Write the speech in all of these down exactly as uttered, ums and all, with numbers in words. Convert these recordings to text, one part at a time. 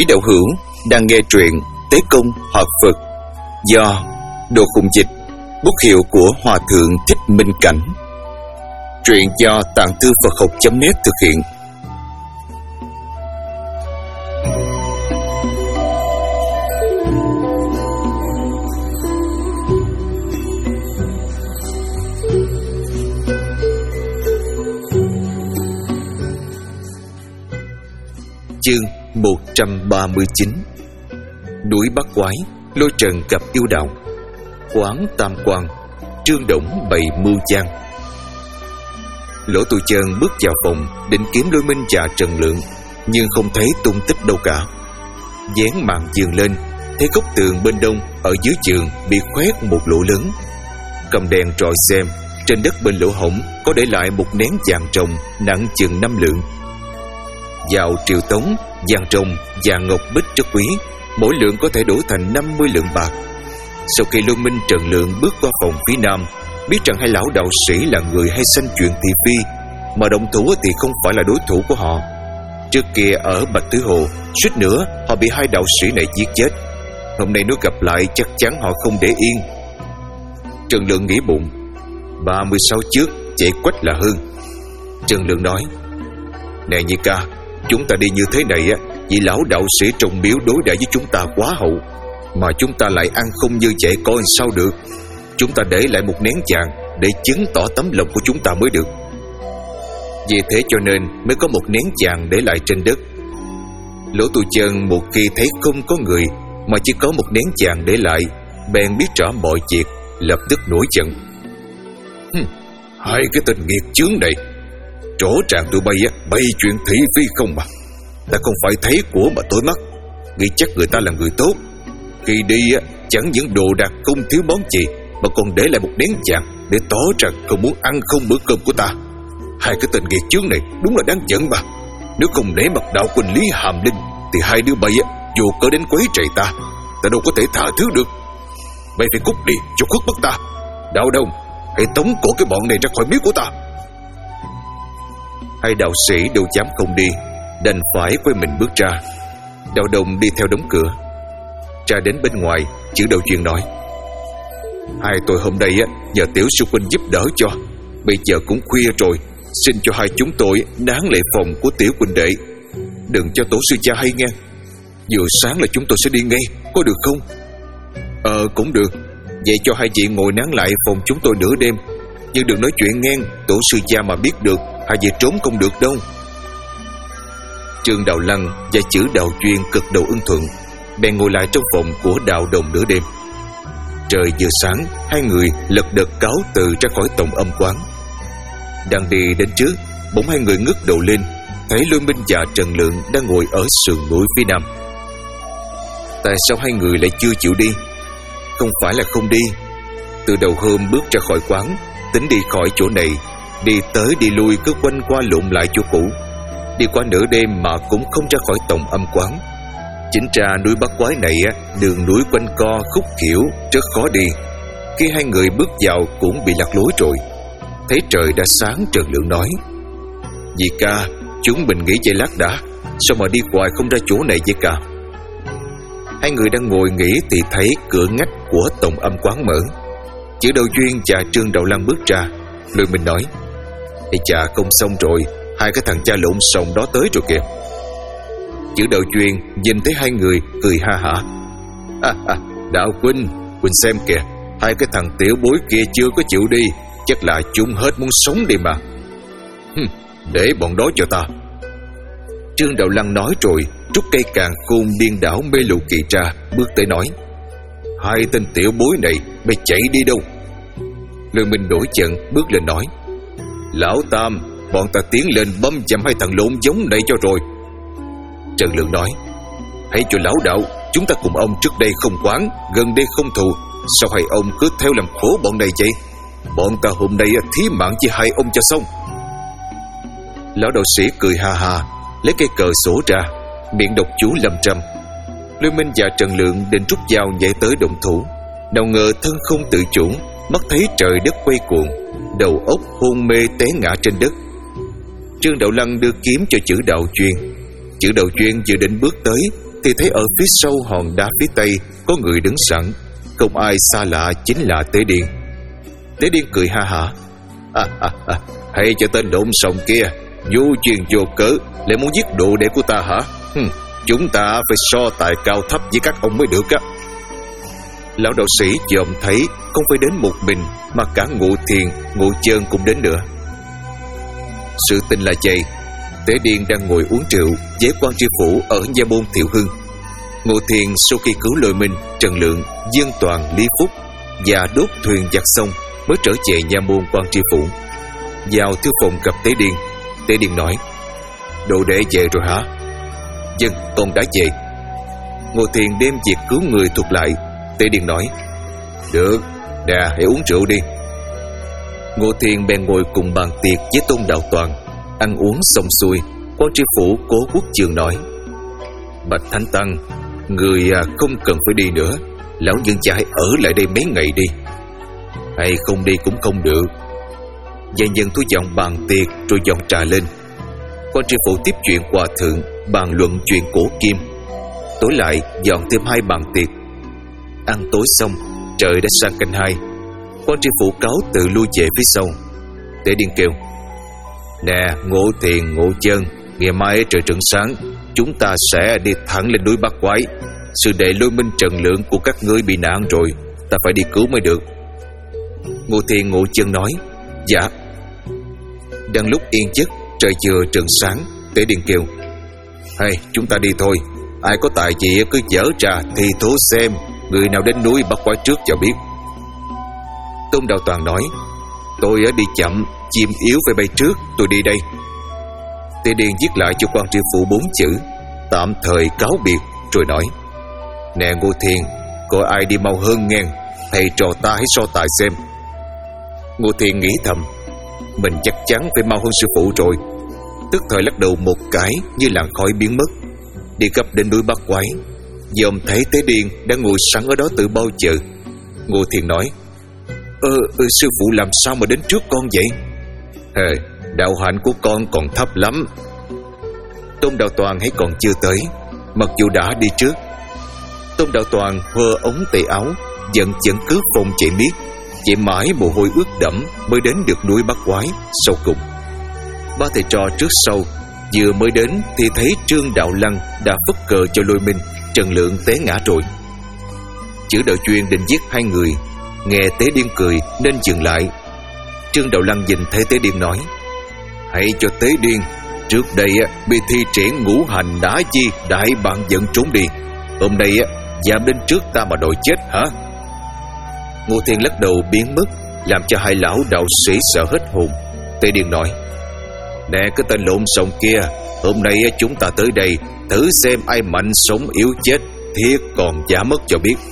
Quý đạo hữu đang nghe truyện Tế Công Hợp Phật do Đồ Khùng Dịch, bút hiệu của Hòa Thượng Thích Minh Cảnh. Truyện do Tạng Thư Phật Học chấm net thực hiện. Chương một trăm ba mươi chín. Núi Bắt Quái, Lôi Trần gặp yêu đạo. Quán Tam Quan, Trương Đổng bày mưu gian. Lỗ Tu Chân bước vào phòng định kiếm Lôi Minh và Trần Lượng, nhưng không thấy tung tích đâu cả. Dán màn giường lên, thấy góc tường bên đông ở dưới giường bị khoét một lỗ lớn. Cầm đèn rọi xem, trên đất bên lỗ hổng có để lại một nén vàng rồng nặng chừng năm lượng. Vào triều Tống, vàng rồng và ngọc bích rất quý, mỗi lượng có thể đổi thành năm mươi lượng bạc. Sau khi Lôi Minh Trần Lượng bước qua phòng phía nam, biết rằng hai lão đạo sĩ là người hay sanh chuyện thị phi, mà động thủ thì không phải là đối thủ của họ. Trước kia ở Bạch Thứ Hồ, suýt nữa họ bị hai đạo sĩ này giết chết. Hôm nay nếu gặp lại chắc chắn họ không để yên. Trần Lượng nghĩ bụng, ba mươi sáu trước chạy quách là hơn. Trần Lượng nói, nè Nhị ca, chúng ta đi như thế này á, vì lão đạo sĩ trong miếu đối đãi với chúng ta quá hậu, mà chúng ta lại ăn không như vậy coi sao được. Chúng ta để lại một nén vàng để chứng tỏ tấm lòng của chúng ta mới được. Vì thế cho nên mới có một nén vàng để lại trên đất. Lỗ Tu Chân một khi thấy không có người mà chỉ có một nén vàng để lại, bèn biết rõ mọi việc, lập tức nổi giận. Hừm, hai cái tên nghiệt chướng này, rõ ràng tụi bay á, bay chuyện thị phi không mà. Ta không phải thấy của mà tối mắt, nghĩ chắc người ta là người tốt. Khi đi á, chẳng những đồ đạc không thiếu món gì, mà còn để lại một nén vàng để tỏ rằng không muốn ăn không bữa cơm của ta. Hai cái tên nghiệt chướng này đúng là đáng giận mà. Nếu không để mặt đạo quân Lý Hàm Linh thì hai đứa bay á, dù cớ đến quấy rầy ta, ta đâu có thể tha thứ được. Bay phải cút đi cho khuất mất ta. Đạo Đông, hãy tống cổ cái bọn này ra khỏi miếu của ta. Hai đạo sĩ đâu dám không đi, đành phải quay mình bước ra. Đạo Đông đi theo đóng cửa. Ra đến bên ngoài, chữ Đạo Duyên nói, hai tôi hôm nay á, nhờ tiểu sư huynh giúp đỡ cho. Bây giờ cũng khuya rồi, xin cho hai chúng tôi nán lại phòng của tiểu huynh đệ. Đừng cho tổ sư cha hay nghe. Vừa sáng là chúng tôi sẽ đi ngay, có được không? Ờ cũng được. Vậy cho hai chị ngồi nán lại phòng chúng tôi nửa đêm. Nhưng đừng nói chuyện ngang, tổ sư cha mà biết được, hai chị trốn không được đâu. Trương Đạo Lăng và chữ Đạo Duyên cực độ ưng thuận, bèn ngồi lại trong phòng của Đạo Đồng nửa đêm. Trời vừa sáng, hai người lật đật cáo từ ra khỏi tổng âm quán. Đang đi đến trước, bỗng hai người ngước đầu lên, thấy Lôi Minh và Trần Lượng đang ngồi ở sườn núi phía nam. Tại sao hai người lại chưa chịu đi? Không phải là không đi. Từ đầu hôm bước ra khỏi quán, tính đi khỏi chỗ này, đi tới đi lui cứ quanh qua lộn lại chỗ cũ. Đi qua nửa đêm mà cũng không ra khỏi tổng âm quán. Chính ra núi Bắt Quái này á, đường núi quanh co khúc khuỷu rất khó đi. Khi hai người bước vào cũng bị lạc lối rồi. Thấy trời đã sáng, Trần Lượng nói, Dì ca, chúng mình nghỉ giây lát đã, sao mà đi hoài không ra chỗ này vậy cả? Hai người đang ngồi nghỉ thì thấy cửa ngách của tổng âm quán mở. Chữ Đạo Duyên và Trương Đạo Lăng bước ra. Lôi Minh nói, ê chà, không xong rồi, hai cái thằng cha lộn xộn đó tới rồi kìa. Chữ Đạo Duyên nhìn thấy hai người cười ha hả. À, à, Đạo Huynh, Huynh xem kìa, hai cái thằng tiểu bối kia chưa có chịu đi, chắc là chúng hết muốn sống đi mà. Hừm, để bọn đó cho ta. Trương Đạo Lăng nói rồi rút cây càn khôn điên đảo mê lụ kỳ ra, bước tới nói, hai tên tiểu bối này mày chạy đi đâu? Lôi Minh nổi giận bước lên nói, Lão Tam, bọn ta tiến lên băm chầm hai thằng lộn giống này cho rồi. Trần Lượng nói, hãy cho lão đạo, chúng ta cùng ông trước đây không quán, gần đây không thù, sao hai ông cứ theo làm khổ bọn này vậy? Bọn ta hôm nay thí mạng với hai ông cho xong. Lão đạo sĩ cười ha ha, lấy cây cờ sổ ra, miệng đọc chú lâm trăm. Lôi Minh và Trần Lượng định rút dao nhảy tới động thủ, nào ngờ thân không tự chủ, mắt thấy trời đất quay cuồng, đầu óc hôn mê té ngã trên đất. Trương Đạo Lăng đưa kiếm cho chữ Đạo Duyên. Chữ Đạo Duyên vừa định bước tới thì thấy ở phía sau hòn đá phía tây có người đứng sẵn, không ai xa lạ chính là Tế Điên. Tế Điên cười ha hả: à, à, à, hay cho tên lộn xộn kia vô duyên vô cớ lại muốn giết đồ đệ của ta hả? Hừm, chúng ta phải so tài cao thấp với các ông mới được á. Lão đạo sĩ dòm thấy không phải đến một mình mà cả Ngộ Thiền, Ngộ Chơn cũng đến nữa. Sự tình là vậy: Tế Điên đang ngồi uống rượu với quan tri phủ ở nha môn Thiệu Hưng. Ngộ Thiền sau khi cứu Lôi Minh, Trần Lượng, Dương Toàn, Lý Phúc và đốt thuyền giặc xong mới trở về nha môn quan tri phủ. Vào thư phòng gặp Tế Điên, Tế Điên nói: đồ đệ về rồi hả? Dân, con đã về. Ngô Thiền đem việc cứu người thuật lại. Tế Điên nói: được, đà hãy uống rượu đi. Ngô Thiền bèn ngồi cùng bàn tiệc với Tôn Đạo Toàn. Ăn uống xong xuôi, quan tri phủ Cố Quốc Trường nói: bạch Thánh Tăng, người không cần phải đi nữa, lão nhân cha hãy ở lại đây mấy ngày đi. Hay không đi cũng không được. Gia nhân thu dọn bàn tiệc rồi dọn trà lên. Quan tri phủ tiếp chuyện hòa thượng, bàn luận chuyện cổ kim. Tối lại dọn thêm hai bàn tiệc. Ăn tối xong, trời đã sang canh hai. Quan tri phủ cáo tự lui về phía sau. Tế Điên kêu: nè Ngộ Thiền, Ngộ Chơn, ngày mai trời trừng sáng, chúng ta sẽ đi thẳng lên núi Bát Quái. Sư đệ Lôi Minh, Trần Lượng của các ngươi bị nạn rồi, ta phải đi cứu mới được. Ngộ Thiền, Ngộ Chơn nói: dạ. Đang lúc yên giấc, trời vừa trừng sáng, Tế Điên kêu: hay chúng ta đi thôi. Ai có tài gì cứ dở ra thì thố xem người nào đến núi Bát Quái trước cho biết. Tôn Đạo Toàn nói: tôi đi chậm, chim yếu phải bay trước, tôi đi đây. Tế Điên viết lại cho quan tri phủ bốn chữ: tạm thời cáo biệt, rồi nói: nè Ngô Thiền, coi ai đi mau hơn nghe, thầy trò ta hãy so tài xem. Ngô Thiền nghĩ thầm: mình chắc chắn phải mau hơn sư phụ rồi. Tức thời lắc đầu một cái như làn khói biến mất. Đi gấp đến núi Bát Quái, dòm thấy Tế Điên đang ngồi sẵn ở đó từ bao giờ. Ngô Thiền nói: Ơ, ừ, sư phụ làm sao mà đến trước con vậy? Hề, đạo hạnh của con còn thấp lắm. Tôn Đạo Toàn hãy còn chưa tới, mặc dù đã đi trước. Tôn Đạo Toàn hơ ống tay áo, giận chẩn cứ phong chạy miết, chạy mãi mồ hôi ướt đẫm mới đến được núi Bát Quái sau cùng. Ba thầy trò trước sau vừa mới đến thì thấy Trương Đạo Lăng đã phất cờ cho Lôi Minh, Trần Lượng té ngã rồi. Chữ Đạo Chuyên định giết hai người, nghe Tế Điên cười nên dừng lại. Trương Đạo Lăng nhìn thấy Tế Điên nói: hãy cho Tế Điên, trước đây bị thi triển ngũ hành đá chi đại bạn dẫn trốn đi, hôm nay dám đến trước ta mà đòi chết hả? Ngô Thiền lắc đầu biến mất, làm cho hai lão đạo sĩ sợ hết hồn. Tế Điên nói: nè cái tên lộn xộn kia, hôm nay chúng ta tới đây thử xem ai mạnh sống yếu chết, thiết còn giả mất cho biết.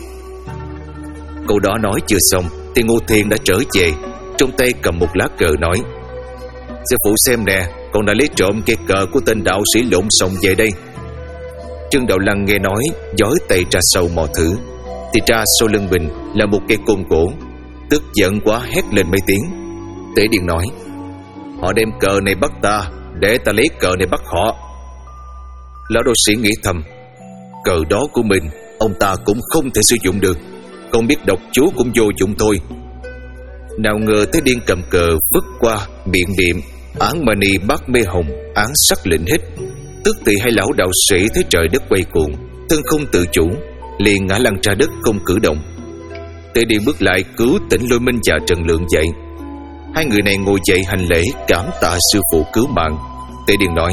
Câu đó nói chưa xong thì Ngô Thiền đã trở về, trong tay cầm một lá cờ nói: sư phụ xem nè, con đã lấy trộm cây cờ của tên đạo sĩ lộn xộn về đây. Trương Đạo Lăng nghe nói, giói tay ra sau mò thử, thì ra sau lưng mình là một cây côn gỗ. Tức giận quá hét lên mấy tiếng. Tế Điên nói: họ đem cờ này bắt ta, để ta lấy cờ này bắt họ. Lão đạo sĩ nghĩ thầm: cờ đó của mình ông ta cũng không thể sử dụng được, không biết đọc chú cũng vô dụng thôi. Nào ngờ Tế Điên cầm cờ phất qua, miệng niệm án mani bát mê hồng, án sắc lệnh hít. Tức thì hai lão đạo sĩ thấy trời đất quay cuồng, thân không tự chủ, liền ngã lăn ra đất không cử động. Tế Điên bước lại cứu tỉnh Lôi Minh và Trần Lượng dậy. Hai người này ngồi dậy hành lễ cảm tạ sư phụ cứu mạng. Tế Điên nói: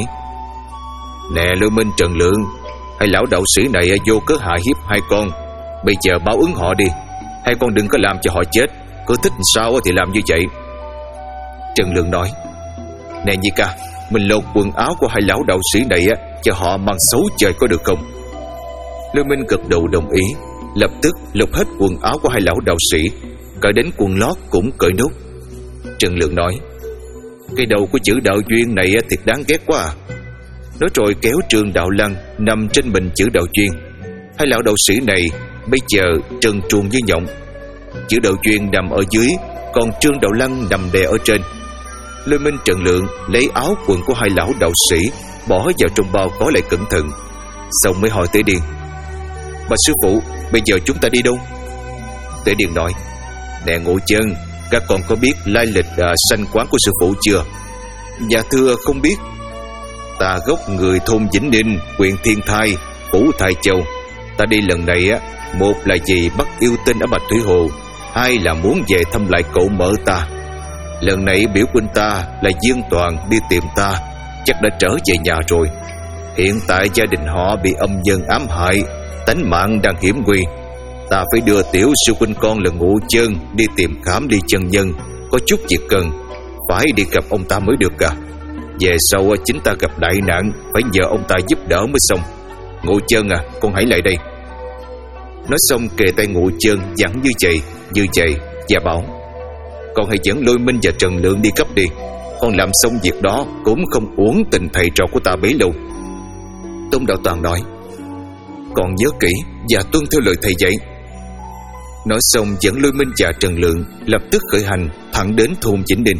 nè Lôi Minh, Trần Lượng, hai lão đạo sĩ này vô cớ hạ hiếp hai con, bây giờ báo ứng họ đi, hai con đừng có làm cho họ chết, cứ thích sao thì làm như vậy. Trần Lượng nói: nè Nhi ca, mình lột quần áo của hai lão đạo sĩ này cho họ mang xấu chơi có được không? Lôi Minh gật đầu đồng ý, lập tức lột hết quần áo của hai lão đạo sĩ, cởi đến quần lót cũng cởi nốt. Trần Lượng nói: cái đầu của chữ Đạo Duyên này thiệt đáng ghét quá à. Nói rồi kéo Trương Đạo Lăng nằm trên mình chữ Đạo Duyên. Hai lão đạo sĩ này bây giờ trần truồng như nhộng. Chữ Đạo Duyên nằm ở dưới, còn Trương Đạo Lăng nằm đè ở trên. Lôi Minh, Trần Lượng lấy áo quần của hai lão đạo sĩ bỏ vào trong bao có lại cẩn thận. Xong mới hỏi Tế Điền: Bạch sư phụ, bây giờ chúng ta đi đâu? Tế Điền nói: Nè Ngũ Chân, các con có biết lai lịch à, sanh quán của sư phụ chưa? Dạ thưa không biết. Ta gốc người thôn Vĩnh Ninh, huyện Thiên Thai, phủ Thái Châu. Ta đi lần này á, một là vì bắt yêu tinh ở Bạch Thủy Hồ, hai là muốn về thăm lại cậu mợ ta. Lần này biểu huynh ta là Dương Toàn đi tìm ta, chắc đã trở về nhà rồi. Hiện tại gia đình họ bị âm nhân ám hại, tánh mạng đang hiểm nguy. Ta phải đưa tiểu sư huynh con là Ngũ Chân đi tìm khám đi chân nhân, có chút việc cần, phải đi gặp ông ta mới được à. Về sau chính ta gặp đại nạn, phải nhờ ông ta giúp đỡ mới xong. Ngũ Chân à, con hãy lại đây. Nói xong kề tay Ngũ Chân dặn như vậy, như vậy và bảo: Con hãy dẫn Lôi Minh và Trần Lượng đi cấp đi. Con làm xong việc đó cũng không uổng tình thầy trò của ta bấy lâu. Tôn Đạo Toàn nói: Con nhớ kỹ và tuân theo lời thầy dạy. Nói xong dẫn Lôi Minh và Trần Lượng lập tức khởi hành thẳng đến thôn Vĩnh Ninh.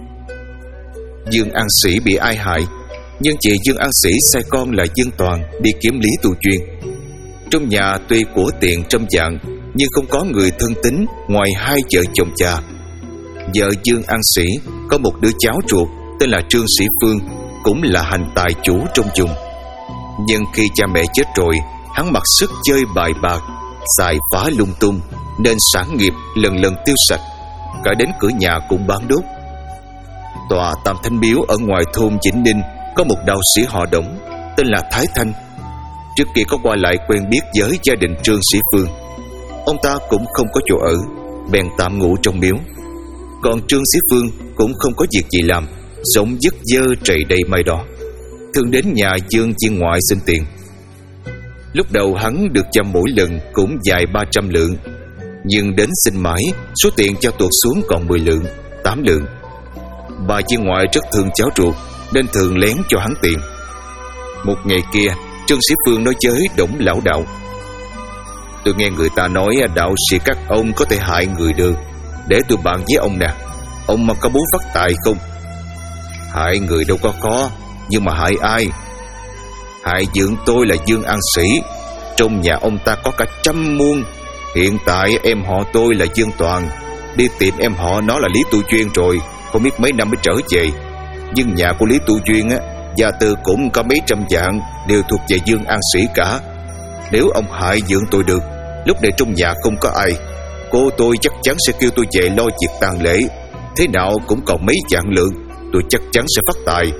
Dương An Sĩ bị ai hại, nhưng chị Dương An Sĩ sai con là Dương Toàn đi kiếm Lý Tu Chuyên. Trong nhà tuy của tiền trăm vạn, nhưng không có người thân tín ngoài hai vợ chồng cha. Vợ Dương An Sĩ có một đứa cháu ruột tên là Trương Sĩ Phương, cũng là hành tài chủ trong vùng. Nhưng khi cha mẹ chết rồi, hắn mặc sức chơi bài bạc, xài phá lung tung, nên sản nghiệp lần lần tiêu sạch, cả đến cửa nhà cũng bán đốt. Tòa Tam Thanh Miếu ở ngoài thôn Vĩnh Ninh có một đạo sĩ họ Đổng tên là Thái Thanh. Trước kia có qua lại quen biết với gia đình Trương Sĩ Phương. Ông ta cũng không có chỗ ở, bèn tạm ngủ trong miếu. Còn Trương Sĩ Phương cũng không có việc gì làm, sống dứt dơ trầy đầy mai đó, thường đến nhà Dương Viên Ngoại xin tiền. Lúc đầu hắn được cho mỗi lần cũng vài ba trăm lượng, nhưng đến xin mãi, số tiền cho tuột xuống còn mười lượng, tám lượng. Bà Viên Ngoại rất thương cháu ruột nên thường lén cho hắn tiền. Một ngày kia, Trương Sĩ Phương nói với Đổng lão đạo: Tôi nghe người ta nói đạo sĩ các ông có thể hại người được, để tôi bàn với ông nè, ông mà có muốn phát tài không? Hại người đâu có khó, nhưng mà hại ai? Hại dưỡng tôi là Dương An Sĩ, trong nhà ông ta có cả trăm muôn. Hiện tại em họ tôi là Dương Toàn đi tìm em họ nó là Lý Tu Chuyên rồi, không biết mấy năm mới trở về. Nhưng nhà của Lý Tu Chuyên á, gia tư cũng có mấy trăm vạn, đều thuộc về Dương An Sĩ cả. Nếu ông hại dưỡng tôi được, lúc này trong nhà không có ai, cô tôi chắc chắn sẽ kêu tôi về lo việc tang lễ. Thế nào cũng còn mấy vạn lượng, tôi chắc chắn sẽ phát tài.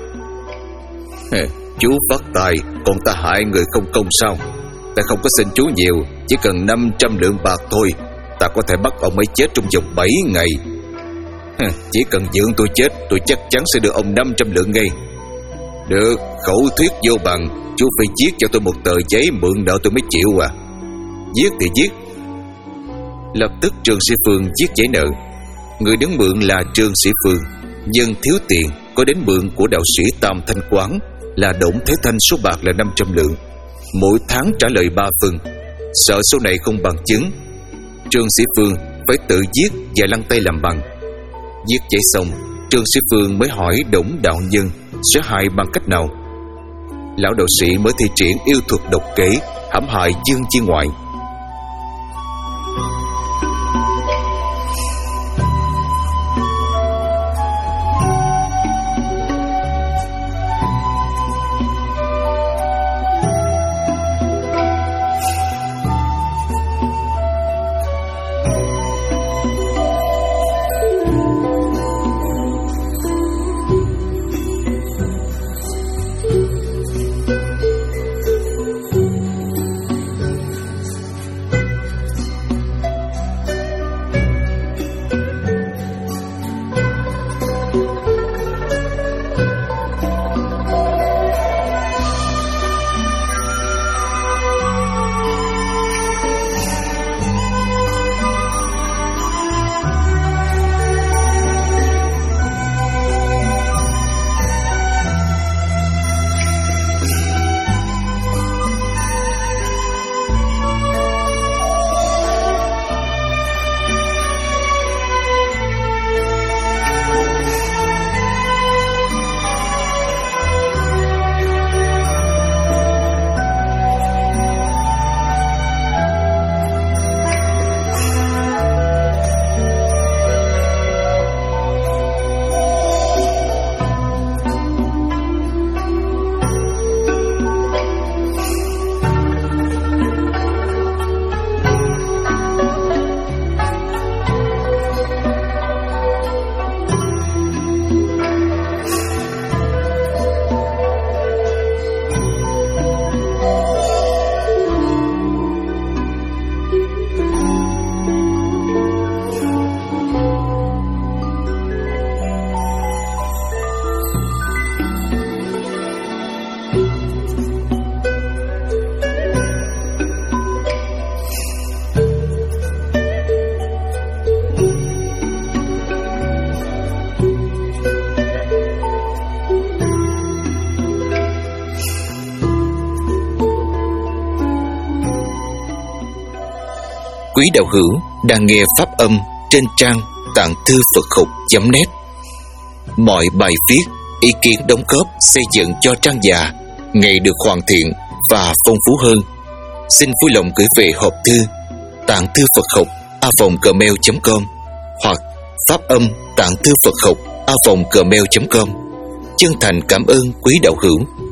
Chú phát tài, còn ta hại người không công sao? Ta không có xin chú nhiều, chỉ cần năm trăm lượng bạc thôi, ta có thể bắt ông ấy chết trong vòng bảy ngày. Chỉ cần dưỡng tôi chết, tôi chắc chắn sẽ đưa ông năm trăm lượng ngay. Được, khẩu thuyết vô bằng, chú phải viết cho tôi một tờ giấy mượn nợ tôi mới chịu à. Viết thì viết. Lập tức Trương Sĩ Phương viết giấy nợ. Người đứng mượn là Trương Sĩ Phương, nhưng thiếu tiền, có đến mượn của đạo sĩ Tam Thanh Quán là Đổng Thế Thanh số bạc là năm trăm lượng, mỗi tháng trả lời ba phần. Sợ sau này không bằng chứng, Trương Sĩ Phương phải tự viết và lăn tay làm bằng. Viết giấy xong, Trương Sĩ Phương mới hỏi Đổng đạo nhân sẽ hại bằng cách nào. Lão đạo sĩ mới thi triển yêu thuật độc kế hãm hại Dương Viên Ngoại. Quý đạo hữu đang nghe pháp âm trên trang tạng thư Phật học chấm net. Mọi bài viết, ý kiến đóng góp xây dựng cho trang già ngày được hoàn thiện và phong phú hơn. Xin vui lòng gửi về hộp thư tạng thư Phật học a vòng gmail chấm com hoặc pháp âm tạng thư Phật học a vòng gmail chấm com. Chân thành cảm ơn quý đạo hữu.